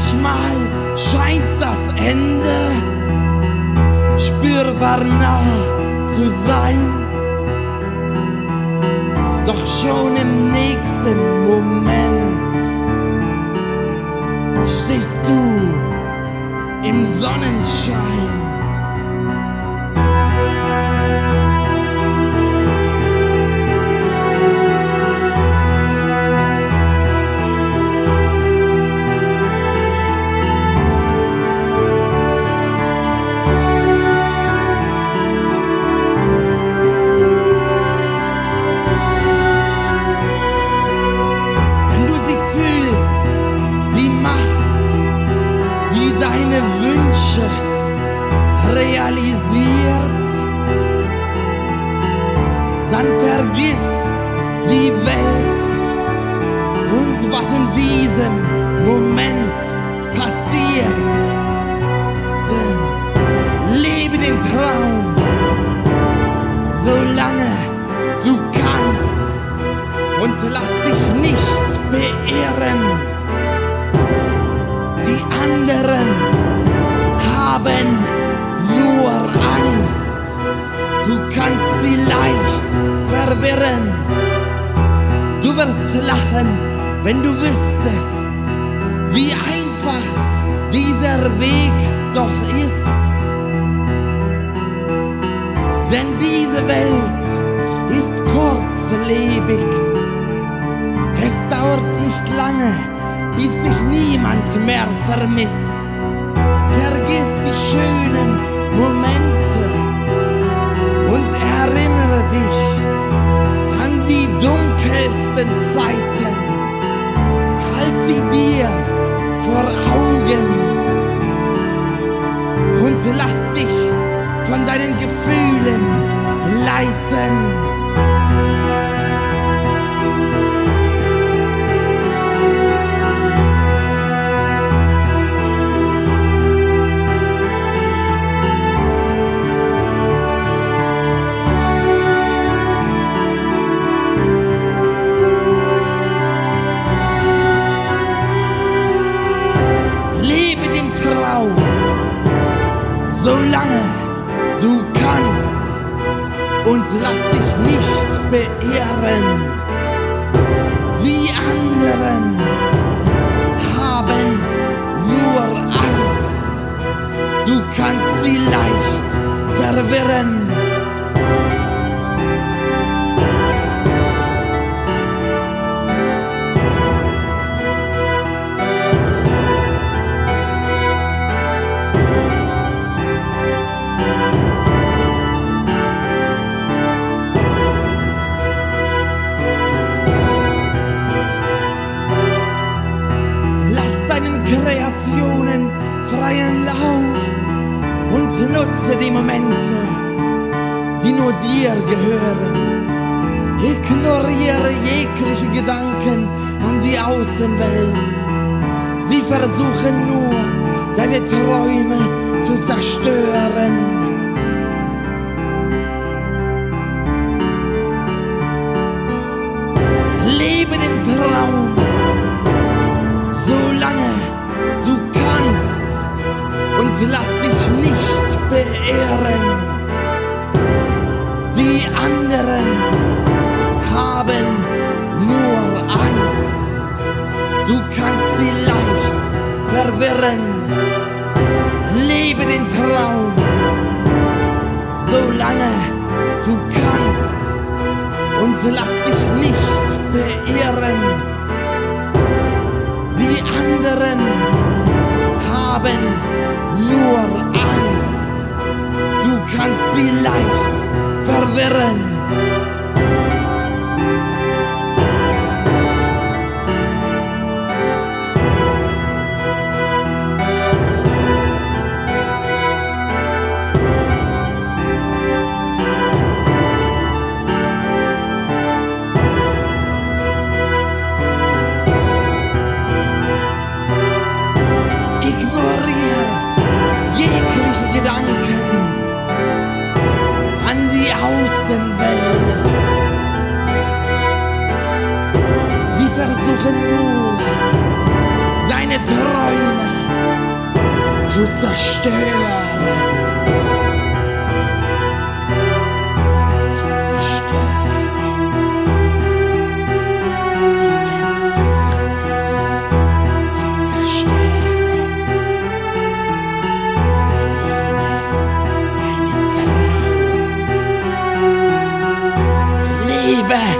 Manchmal scheint das Ende spürbar nah zu sein, doch schon im nächsten Moment stehst du im Sonnenschein. Deine Wünsche realisiert, dann vergiss die Welt und was in diesem Moment passiert. Denn lebe den Traum, solange du kannst, und lass dich nicht beirren. Die anderen haben nur Angst, du kannst sie leicht verwirren. Du wirst lachen, wenn du wüsstest, wie einfach dieser Weg doch ist. Denn diese Welt ist kurzlebig, es dauert nicht lange, bis dich niemand mehr vermisst. Vergiss die schönen Momente und erinnere dich an die dunkelsten Zeiten. Halt sie dir vor Augen und lass dich von deinen Gefühlen leiten. Solange du kannst, und lass dich nicht beirren. Die anderen haben nur Angst, du kannst sie leicht verwirren. Kreationen freien Lauf und nutze die Momente, die nur dir gehören. Ignoriere jegliche Gedanken an die Außenwelt. Sie versuchen nur, deine Träume zu zerstören. Lebe den Traum, solange du kannst, und lass dich nicht beirren. Die anderen haben nur Angst, du kannst sie leicht verwirren. Lebe den Traum, solange du kannst, und lass dich nicht beirren. Die anderen haben nur Angst, du kannst sie leicht verwirren. zu zerstören. Zu zerstören. Sie versuchen dich zu zerstören. Lebe deinen Traum. Lebe